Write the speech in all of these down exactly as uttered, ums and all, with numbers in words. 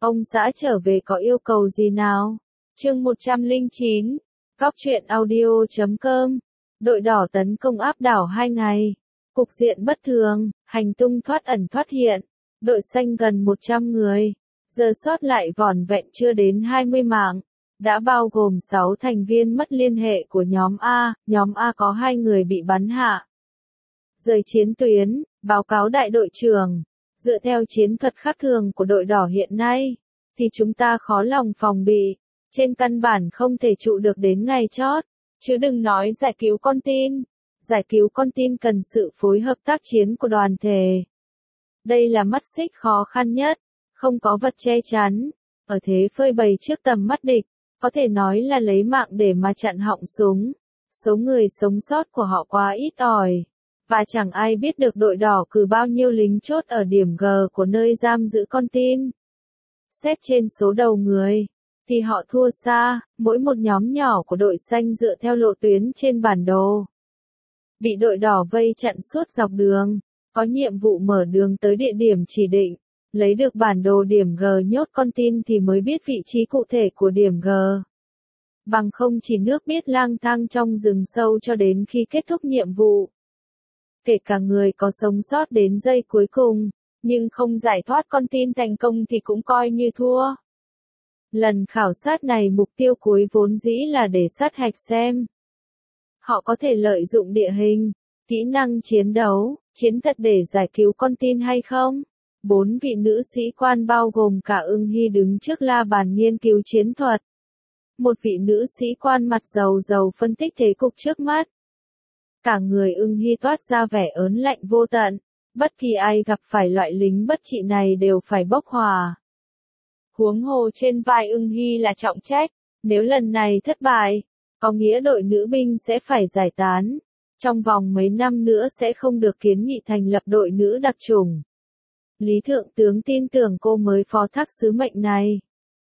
Ông xã trở về có yêu cầu gì nào? Chương một trăm lẻ chín, Góc truyện audio chấm com. Đội đỏ tấn công áp đảo hai ngày. Cục diện bất thường, hành tung thoát ẩn thoát hiện. Đội xanh gần một trăm người. Giờ sót lại vỏn vẹn chưa đến hai mươi mạng. Đã bao gồm sáu thành viên mất liên hệ của nhóm A. Nhóm A có hai người bị bắn hạ. Rời chiến tuyến, báo cáo đại đội trưởng. Dựa theo chiến thuật khác thường của đội đỏ hiện nay, thì chúng ta khó lòng phòng bị. Trên căn bản không thể trụ được đến ngày chót. Chứ đừng nói giải cứu con tin. Giải cứu con tin cần sự phối hợp tác chiến của đoàn thể. Đây là mắt xích khó khăn nhất. Không có vật che chắn. Ở thế phơi bày trước tầm mắt địch. Có thể nói là lấy mạng để mà chặn họng súng. Số người sống sót của họ quá ít ỏi. Và chẳng ai biết được đội đỏ cử bao nhiêu lính chốt ở điểm G của nơi giam giữ con tin. Xét trên số đầu người, thì họ thua xa, mỗi một nhóm nhỏ của đội xanh dựa theo lộ tuyến trên bản đồ. Bị đội đỏ vây chặn suốt dọc đường, có nhiệm vụ mở đường tới địa điểm chỉ định, lấy được bản đồ điểm G nhốt con tin thì mới biết vị trí cụ thể của điểm G. Bằng không chỉ nước biết lang thang trong rừng sâu cho đến khi kết thúc nhiệm vụ. Kể cả người có sống sót đến giây cuối cùng, nhưng không giải thoát con tin thành công thì cũng coi như thua. Lần khảo sát này mục tiêu cuối vốn dĩ là để sát hạch xem. Họ có thể lợi dụng địa hình, kỹ năng chiến đấu, chiến thuật để giải cứu con tin hay không? Bốn vị nữ sĩ quan bao gồm cả Ưng Hy đứng trước la bàn nghiên cứu chiến thuật. Một vị nữ sĩ quan mặt dầu dầu phân tích thế cục trước mắt. Cả người Ưng Hy toát ra vẻ ớn lạnh vô tận, bất kỳ ai gặp phải loại lính bất trị này đều phải bốc hỏa. Huống hồ trên vai Ưng Hy là trọng trách, nếu lần này thất bại, có nghĩa đội nữ binh sẽ phải giải tán. Trong vòng mấy năm nữa sẽ không được kiến nghị thành lập đội nữ đặc chủng. Lý Thượng tướng tin tưởng cô mới phó thác sứ mệnh này.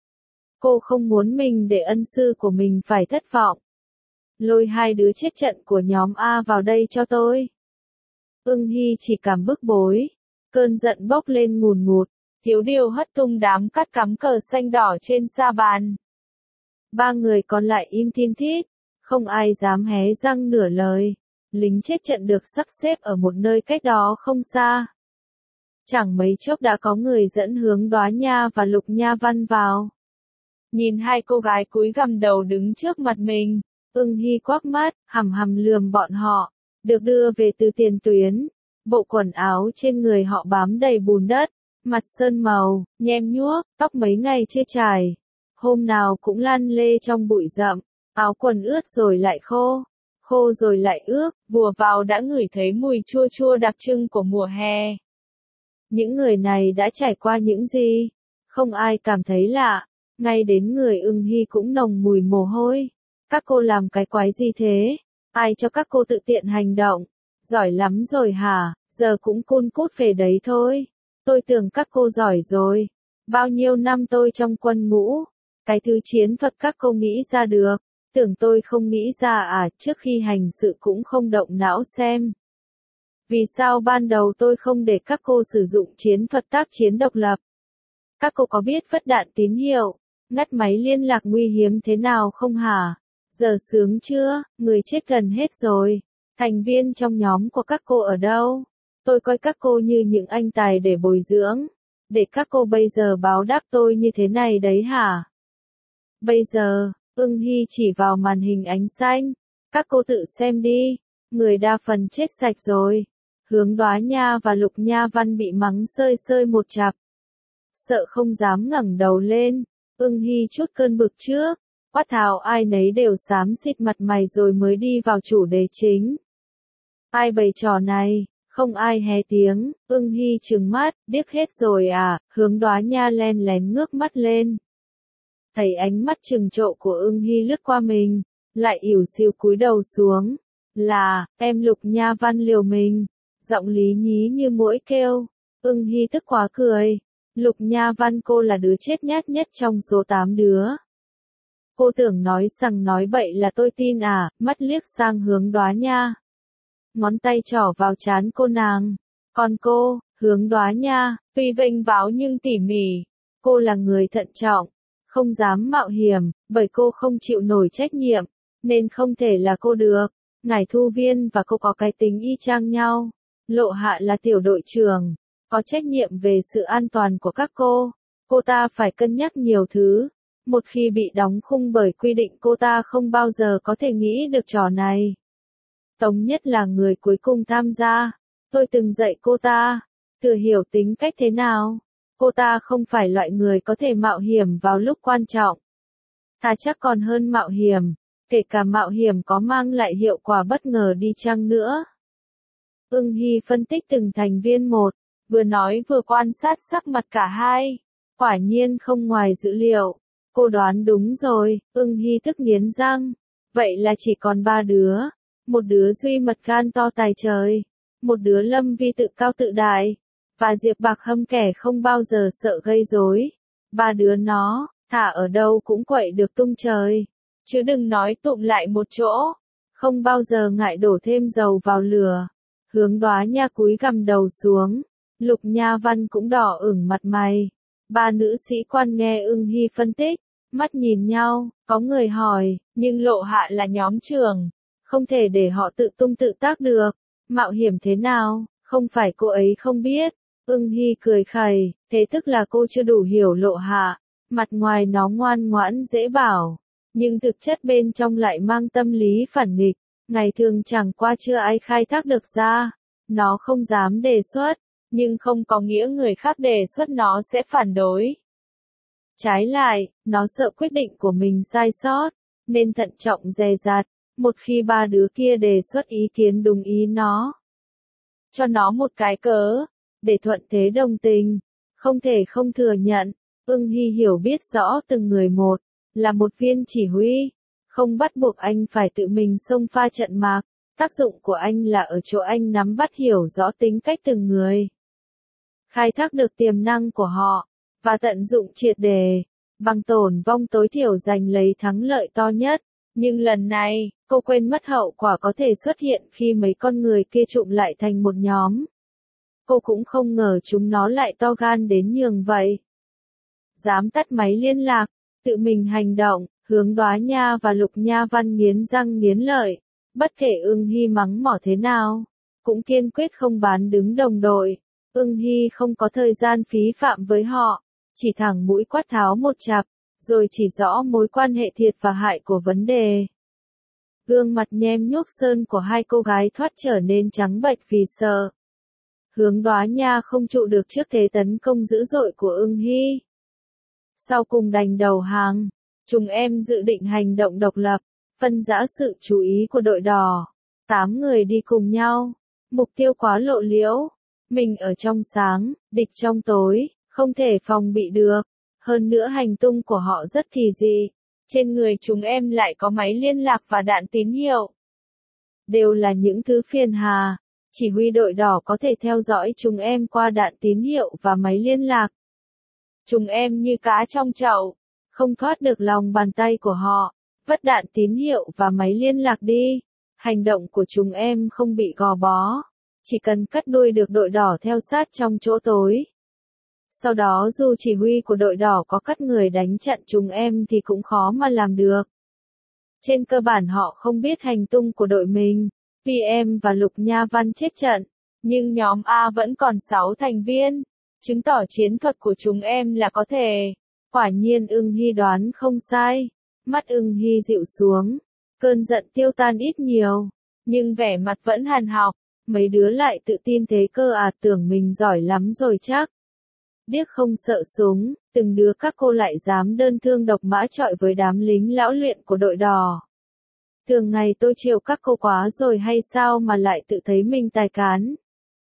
Cô không muốn mình để ân sư của mình phải thất vọng. Lôi hai đứa chết trận của nhóm A vào đây cho tôi. Ưng Hy chỉ cảm bức bối. Cơn giận bốc lên ngùn ngụt. Thiếu điều hất tung đám cát cắm cờ xanh đỏ trên sa bàn. Ba người còn lại im thin thít. Không ai dám hé răng nửa lời. Lính chết trận được sắp xếp ở một nơi cách đó không xa. Chẳng mấy chốc đã có người dẫn hướng Đóa Nha và Lục Nha Văn vào. Nhìn hai cô gái cúi gằm đầu đứng trước mặt mình. Ưng Hy quắc mắt, hằm hằm lườm bọn họ, được đưa về từ tiền tuyến. Bộ quần áo trên người họ bám đầy bùn đất, mặt sơn màu, nhem nhuốc, tóc mấy ngày chưa chải. Hôm nào cũng lăn lê trong bụi rậm, áo quần ướt rồi lại khô, khô rồi lại ướt, vừa vào đã ngửi thấy mùi chua chua đặc trưng của mùa hè. Những người này đã trải qua những gì? Không ai cảm thấy lạ, ngay đến người Ưng Hy cũng nồng mùi mồ hôi. Các cô làm cái quái gì thế? Ai cho các cô tự tiện hành động? Giỏi lắm rồi hả? Giờ cũng cun cút về đấy thôi. Tôi tưởng các cô giỏi rồi. Bao nhiêu năm tôi trong quân ngũ. Cái thứ chiến thuật các cô nghĩ ra được. Tưởng tôi không nghĩ ra à, trước khi hành sự cũng không động não xem. Vì sao ban đầu tôi không để các cô sử dụng chiến thuật tác chiến độc lập? Các cô có biết vứt đạn tín hiệu, ngắt máy liên lạc nguy hiểm thế nào không hả? Giờ sướng chưa, người chết gần hết rồi. Thành viên trong nhóm của các cô ở đâu? Tôi coi các cô như những anh tài để bồi dưỡng. Để các cô bây giờ báo đáp tôi như thế này đấy hả? Bây giờ, Ưng Hy chỉ vào màn hình ánh xanh. Các cô tự xem đi. Người đa phần chết sạch rồi. Hướng Đóa Nha và Lục Nha Văn bị mắng sơi sơi một chặp. Sợ không dám ngẩng đầu lên. Ưng Hy chút cơn bực trước. Quát tháo ai nấy đều xám xịt mặt mày rồi mới đi vào chủ đề chính. Ai bày trò này, không ai hé tiếng, Ưng Hy trừng mắt, điếc hết rồi à, Hướng Đóa Nha len lén ngước mắt lên. Thấy ánh mắt trừng trộ của Ưng Hy lướt qua mình, lại ỉu xìu cúi đầu xuống. Là, em Lục Nha Văn liều mình, giọng lý nhí như muỗi kêu. Ưng Hy tức quá cười. Lục Nha Văn cô là đứa chết nhát nhất trong số tám đứa. Cô tưởng nói rằng nói bậy là tôi tin à, mắt liếc sang Hướng Đóa Nha. Ngón tay trỏ vào trán cô nàng. Còn cô, Hướng Đóa Nha, tuy vênh váo nhưng tỉ mỉ. Cô là người thận trọng, không dám mạo hiểm, bởi cô không chịu nổi trách nhiệm, nên không thể là cô được. Ngải Thu Viên và cô có cái tính y chang nhau. Lộ Hạ là tiểu đội trưởng, có trách nhiệm về sự an toàn của các cô. Cô ta phải cân nhắc nhiều thứ. Một khi bị đóng khung bởi quy định cô ta không bao giờ có thể nghĩ được trò này. Tống Nhất là người cuối cùng tham gia. Tôi từng dạy cô ta, thừa hiểu tính cách thế nào. Cô ta không phải loại người có thể mạo hiểm vào lúc quan trọng. Thà chắc còn hơn mạo hiểm, kể cả mạo hiểm có mang lại hiệu quả bất ngờ đi chăng nữa. Ưng Hy phân tích từng thành viên một, vừa nói vừa quan sát sắc mặt cả hai. Quả nhiên không ngoài dữ liệu. Cô đoán đúng rồi, Ưng Hy tức nghiến răng. Vậy là chỉ còn ba đứa. Một đứa Duy Mật gan to tài trời. Một đứa Lâm Vi tự cao tự đại. Và Diệp Bạc Hâm kẻ không bao giờ sợ gây rối. Ba đứa nó, thả ở đâu cũng quậy được tung trời. Chứ đừng nói tụm lại một chỗ. Không bao giờ ngại đổ thêm dầu vào lửa. Hướng Đóa Nha cúi gằm đầu xuống. Lục Nha Văn cũng đỏ ửng mặt mày. Ba nữ sĩ quan nghe Ưng Hy phân tích, mắt nhìn nhau, có người hỏi, nhưng Lộ Hạ là nhóm trưởng, không thể để họ tự tung tự tác được. Mạo hiểm thế nào, không phải cô ấy không biết. Ưng Hy cười khẩy, thế tức là cô chưa đủ hiểu Lộ Hạ. Mặt ngoài nó ngoan ngoãn dễ bảo, nhưng thực chất bên trong lại mang tâm lý phản nghịch. Ngày thường chẳng qua chưa ai khai thác được ra. Nó không dám đề xuất, nhưng không có nghĩa người khác đề xuất nó sẽ phản đối. Trái lại, nó sợ quyết định của mình sai sót, nên thận trọng dè dặt. Một khi ba đứa kia đề xuất ý kiến đúng ý nó, cho nó một cái cớ, để thuận thế đồng tình, không thể không thừa nhận. Ưng Hy hiểu biết rõ từng người một, là một viên chỉ huy, không bắt buộc anh phải tự mình xông pha trận mạc. Tác dụng của anh là ở chỗ anh nắm bắt hiểu rõ tính cách từng người, khai thác được tiềm năng của họ, và tận dụng triệt đề, bằng tổn vong tối thiểu giành lấy thắng lợi to nhất. Nhưng lần này, cô quên mất hậu quả có thể xuất hiện khi mấy con người kia trụm lại thành một nhóm. Cô cũng không ngờ chúng nó lại to gan đến nhường vậy. Dám tắt máy liên lạc, tự mình hành động, Hướng Đóa Nha và Lục Nha Văn nghiến răng nghiến lợi. Bất kể Ưng Hy mắng mỏ thế nào, cũng kiên quyết không bán đứng đồng đội. Ưng Hy không có thời gian phí phạm với họ, chỉ thẳng mũi quát tháo một chặp, rồi chỉ rõ mối quan hệ thiệt và hại của vấn đề. Gương mặt nhem nhuốc sơn của hai cô gái thoát trở nên trắng bệch vì sợ. Hướng Đóa Nha không trụ được trước thế tấn công dữ dội của Ưng Hy. Sau cùng đành đầu hàng, chúng em dự định hành động độc lập, phân rã sự chú ý của đội đỏ. Tám người đi cùng nhau, mục tiêu quá lộ liễu. Mình ở trong sáng, địch trong tối, không thể phòng bị được. Hơn nữa hành tung của họ rất kỳ dị. Trên người chúng em lại có máy liên lạc và đạn tín hiệu. Đều là những thứ phiền hà. Chỉ huy đội đỏ có thể theo dõi chúng em qua đạn tín hiệu và máy liên lạc. Chúng em như cá trong chậu, không thoát được lòng bàn tay của họ. Vất đạn tín hiệu và máy liên lạc đi. Hành động của chúng em không bị gò bó. Chỉ cần cắt đuôi được đội đỏ theo sát trong chỗ tối. Sau đó dù chỉ huy của đội đỏ có cắt người đánh chặn chúng em thì cũng khó mà làm được. Trên cơ bản họ không biết hành tung của đội mình. pê em và Lục Nha Văn chết trận, nhưng nhóm A vẫn còn sáu thành viên, chứng tỏ chiến thuật của chúng em là có thể. Quả nhiên Ưng Hy đoán không sai. Mắt Ưng Hy dịu xuống, cơn giận tiêu tan ít nhiều, nhưng vẻ mặt vẫn hằn học. Mấy đứa lại tự tin thế cơ à, tưởng mình giỏi lắm rồi chắc. Điếc không sợ súng, từng đứa các cô lại dám đơn thương độc mã chọi với đám lính lão luyện của đội đỏ. Thường ngày tôi chiều các cô quá rồi hay sao mà lại tự thấy mình tài cán.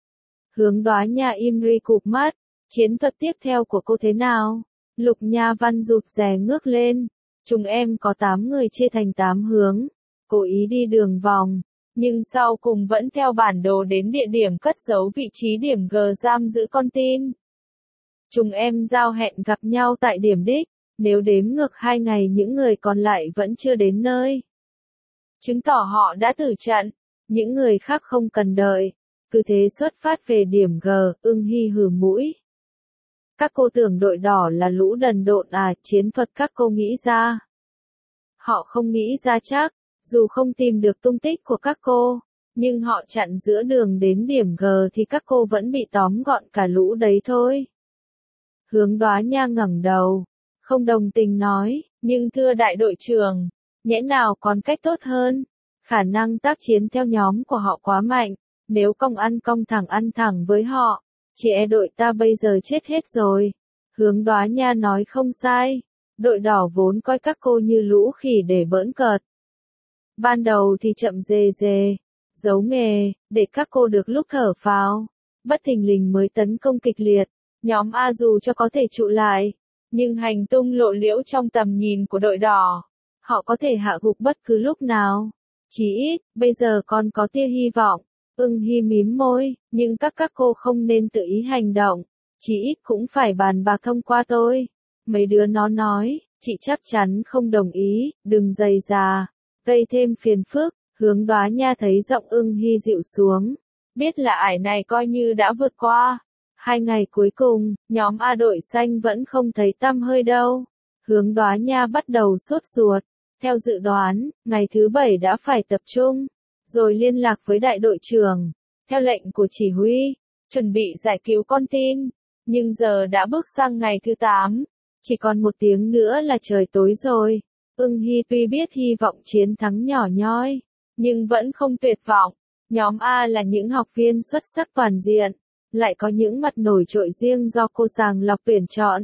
Hướng Đóa Nha im ri cụp mắt, chiến thuật tiếp theo của cô thế nào? Lục Nha Văn rụt rè ngước lên. Chúng em có tám người chia thành tám hướng, cố ý đi đường vòng, nhưng sau cùng vẫn theo bản đồ đến địa điểm cất giấu vị trí điểm G giam giữ con tin. Chúng em giao hẹn gặp nhau tại điểm đích, nếu đếm ngược hai ngày những người còn lại vẫn chưa đến nơi. Chứng tỏ họ đã tử trận, những người khác không cần đợi, cứ thế xuất phát về điểm G. Ưng Hy hừ mũi. Các cô tưởng đội đỏ là lũ đần độn à, chiến thuật các cô nghĩ ra. Họ không nghĩ ra chắc, dù không tìm được tung tích của các cô, nhưng họ chặn giữa đường đến điểm G thì các cô vẫn bị tóm gọn cả lũ đấy thôi. Hướng Đóa Nha ngẩng đầu, không đồng tình nói, nhưng thưa đại đội trưởng, nhẽ nào còn cách tốt hơn, khả năng tác chiến theo nhóm của họ quá mạnh, nếu công ăn công thẳng ăn thẳng với họ, chỉ e đội ta bây giờ chết hết rồi. Hướng Đóa Nha nói không sai, đội đỏ vốn coi các cô như lũ khỉ để bỡn cợt. Ban đầu thì chậm dề dề, giấu nghề, để các cô được lúc thở phào, bất thình lình mới tấn công kịch liệt, nhóm A dù cho có thể trụ lại, nhưng hành tung lộ liễu trong tầm nhìn của đội đỏ, họ có thể hạ gục bất cứ lúc nào. Chỉ ít, bây giờ còn có tia hy vọng. Ưng Hy mím môi, nhưng các các cô không nên tự ý hành động, chỉ ít cũng phải bàn bạc thông qua thôi. Mấy đứa nó nói, chị chắc chắn không đồng ý, đừng dày dà, gây thêm phiền phức. Hướng Đóa Nha thấy giọng Ưng Hy dịu xuống, biết là ải này coi như đã vượt qua. Hai ngày cuối cùng, nhóm A đội xanh vẫn không thấy tăm hơi đâu. Hướng Đóa Nha bắt đầu sốt ruột. Theo dự đoán, ngày thứ bảy đã phải tập trung, rồi liên lạc với đại đội trưởng, theo lệnh của chỉ huy, chuẩn bị giải cứu con tin. Nhưng giờ đã bước sang ngày thứ tám, chỉ còn một tiếng nữa là trời tối rồi. Ưng Hy tuy biết hy vọng chiến thắng nhỏ nhoi, nhưng vẫn không tuyệt vọng. Nhóm A là những học viên xuất sắc toàn diện, lại có những mặt nổi trội riêng do cô sàng lọc tuyển chọn.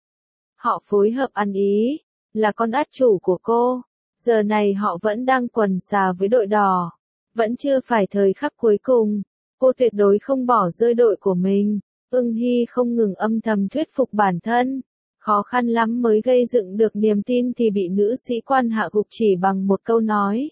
Họ phối hợp ăn ý, là con át chủ của cô. Giờ này họ vẫn đang quần xà với đội đỏ. Vẫn chưa phải thời khắc cuối cùng. Cô tuyệt đối không bỏ rơi đội của mình. Ưng Hy không ngừng âm thầm thuyết phục bản thân. Khó khăn lắm mới gây dựng được niềm tin thì bị nữ sĩ quan hạ gục chỉ bằng một câu nói.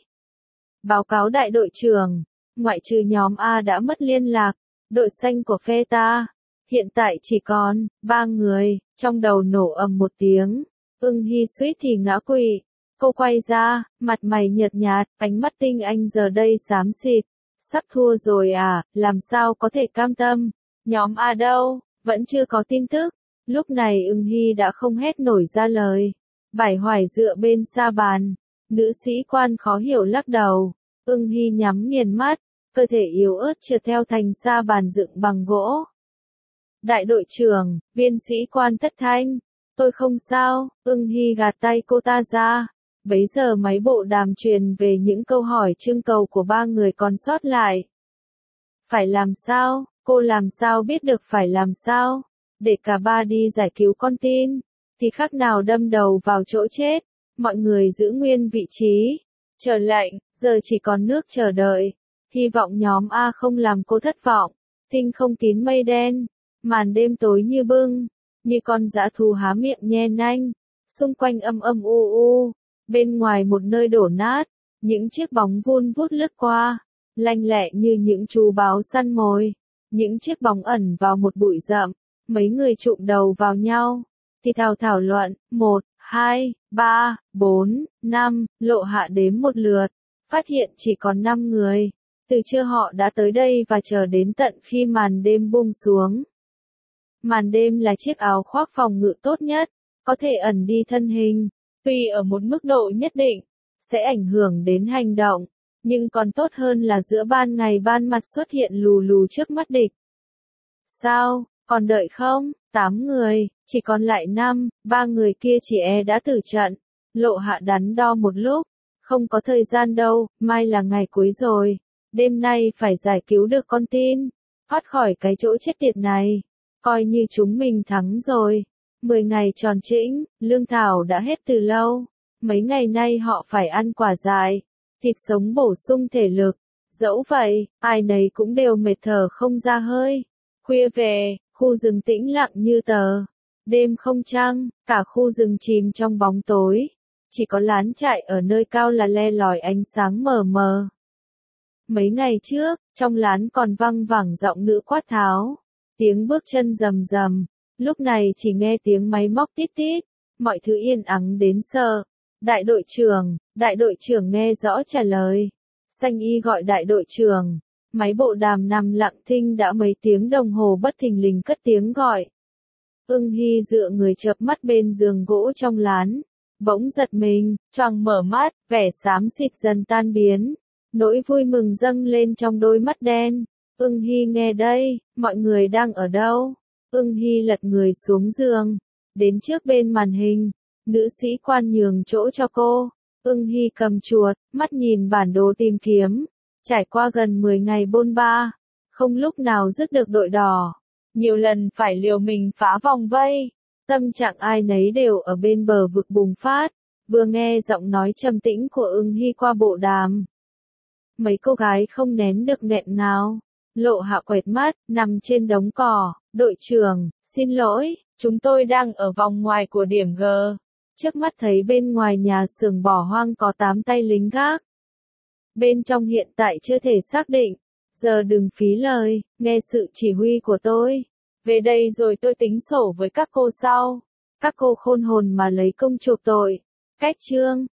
Báo cáo đại đội trưởng, ngoại trừ nhóm A đã mất liên lạc, đội xanh của phe ta, hiện tại chỉ còn ba người. Trong đầu nổ ầm một tiếng, Ưng Hy suýt thì ngã quỵ. Cô quay ra, mặt mày nhợt nhạt, ánh mắt tinh anh giờ đây xám xịt. Sắp thua rồi à, làm sao có thể cam tâm? Nhóm A đâu, vẫn chưa có tin tức. Lúc này Ưng Hy đã không hét nổi ra lời. Bải Hoài dựa bên sa bàn. Nữ sĩ quan khó hiểu lắc đầu. Ưng Hy nhắm nghiền mắt, cơ thể yếu ớt trượt theo thành sa bàn dựng bằng gỗ. Đại đội trưởng, viên sĩ quan thất thanh. Tôi không sao, Ưng Hy gạt tay cô ta ra. Bấy giờ máy bộ đàm truyền về những câu hỏi trưng cầu của ba người còn sót lại. Phải làm sao, cô làm sao biết được phải làm sao, để cả ba đi giải cứu con tin, thì khác nào đâm đầu vào chỗ chết. Mọi người giữ nguyên vị trí, chờ lệnh, giờ chỉ còn nước chờ đợi. Hy vọng nhóm A không làm cô thất vọng. Tinh không kín mây đen, màn đêm tối như bưng, như con dã thú há miệng nhe nanh, xung quanh âm âm u u. Bên ngoài một nơi đổ nát, những chiếc bóng vun vút lướt qua, lanh lẹ như những chú báo săn mồi. Những chiếc bóng ẩn vào một bụi rậm, mấy người chụm đầu vào nhau, thì thào thảo luận, một, hai, ba, bốn, năm, Lộ Hạ đếm một lượt, phát hiện chỉ còn năm người. Từ trưa họ đã tới đây và chờ đến tận khi màn đêm buông xuống. Màn đêm là chiếc áo khoác phòng ngự tốt nhất, có thể ẩn đi thân hình. Tuy ở một mức độ nhất định, sẽ ảnh hưởng đến hành động, nhưng còn tốt hơn là giữa ban ngày ban mặt xuất hiện lù lù trước mắt địch. Sao, còn đợi không? Tám người, chỉ còn lại năm, ba người kia chỉ e đã tử trận. Lộ Hạ đắn đo một lúc, không có thời gian đâu, mai là ngày cuối rồi. Đêm nay phải giải cứu được con tin, thoát khỏi cái chỗ chết tiệt này. Coi như chúng mình thắng rồi. Mười ngày tròn trĩnh, lương thảo đã hết từ lâu. Mấy ngày nay họ phải ăn quả dại, thịt sống bổ sung thể lực. Dẫu vậy, ai nấy cũng đều mệt thở không ra hơi. Khuya về, khu rừng tĩnh lặng như tờ. Đêm không trăng, cả khu rừng chìm trong bóng tối. Chỉ có lán trại ở nơi cao là le lỏi ánh sáng mờ mờ. Mấy ngày trước, trong lán còn văng vẳng giọng nữ quát tháo. Tiếng bước chân rầm rầm. Lúc này chỉ nghe tiếng máy móc tít tít. Mọi thứ yên ắng đến sợ. Đại đội trưởng, đại đội trưởng nghe rõ trả lời. Xanh y gọi đại đội trưởng. Máy bộ đàm nằm lặng thinh đã mấy tiếng đồng hồ bất thình lình cất tiếng gọi. Ưng Hy dựa người chợp mắt bên giường gỗ trong lán, bỗng giật mình, choàng mở mắt, vẻ xám xịt dần tan biến, nỗi vui mừng dâng lên trong đôi mắt đen. Ưng Hy nghe đây, mọi người đang ở đâu? Ưng Hy lật người xuống giường, đến trước bên màn hình, nữ sĩ quan nhường chỗ cho cô. Ưng Hy cầm chuột, mắt nhìn bản đồ tìm kiếm, trải qua gần mười ngày bôn ba, không lúc nào dứt được đội đỏ, nhiều lần phải liều mình phá vòng vây, tâm trạng ai nấy đều ở bên bờ vực bùng phát, vừa nghe giọng nói trầm tĩnh của Ưng Hy qua bộ đàm. Mấy cô gái không nén được nghẹn ngào, Lộ Hạ quệt mắt, nằm trên đống cỏ, đội trưởng, xin lỗi, chúng tôi đang ở vòng ngoài của điểm G. Trước mắt thấy bên ngoài nhà xưởng bỏ hoang có tám tay lính gác. Bên trong hiện tại chưa thể xác định, giờ đừng phí lời, nghe sự chỉ huy của tôi. Về đây rồi tôi tính sổ với các cô sau. Các cô khôn hồn mà lấy công chuộc tội. Cách chương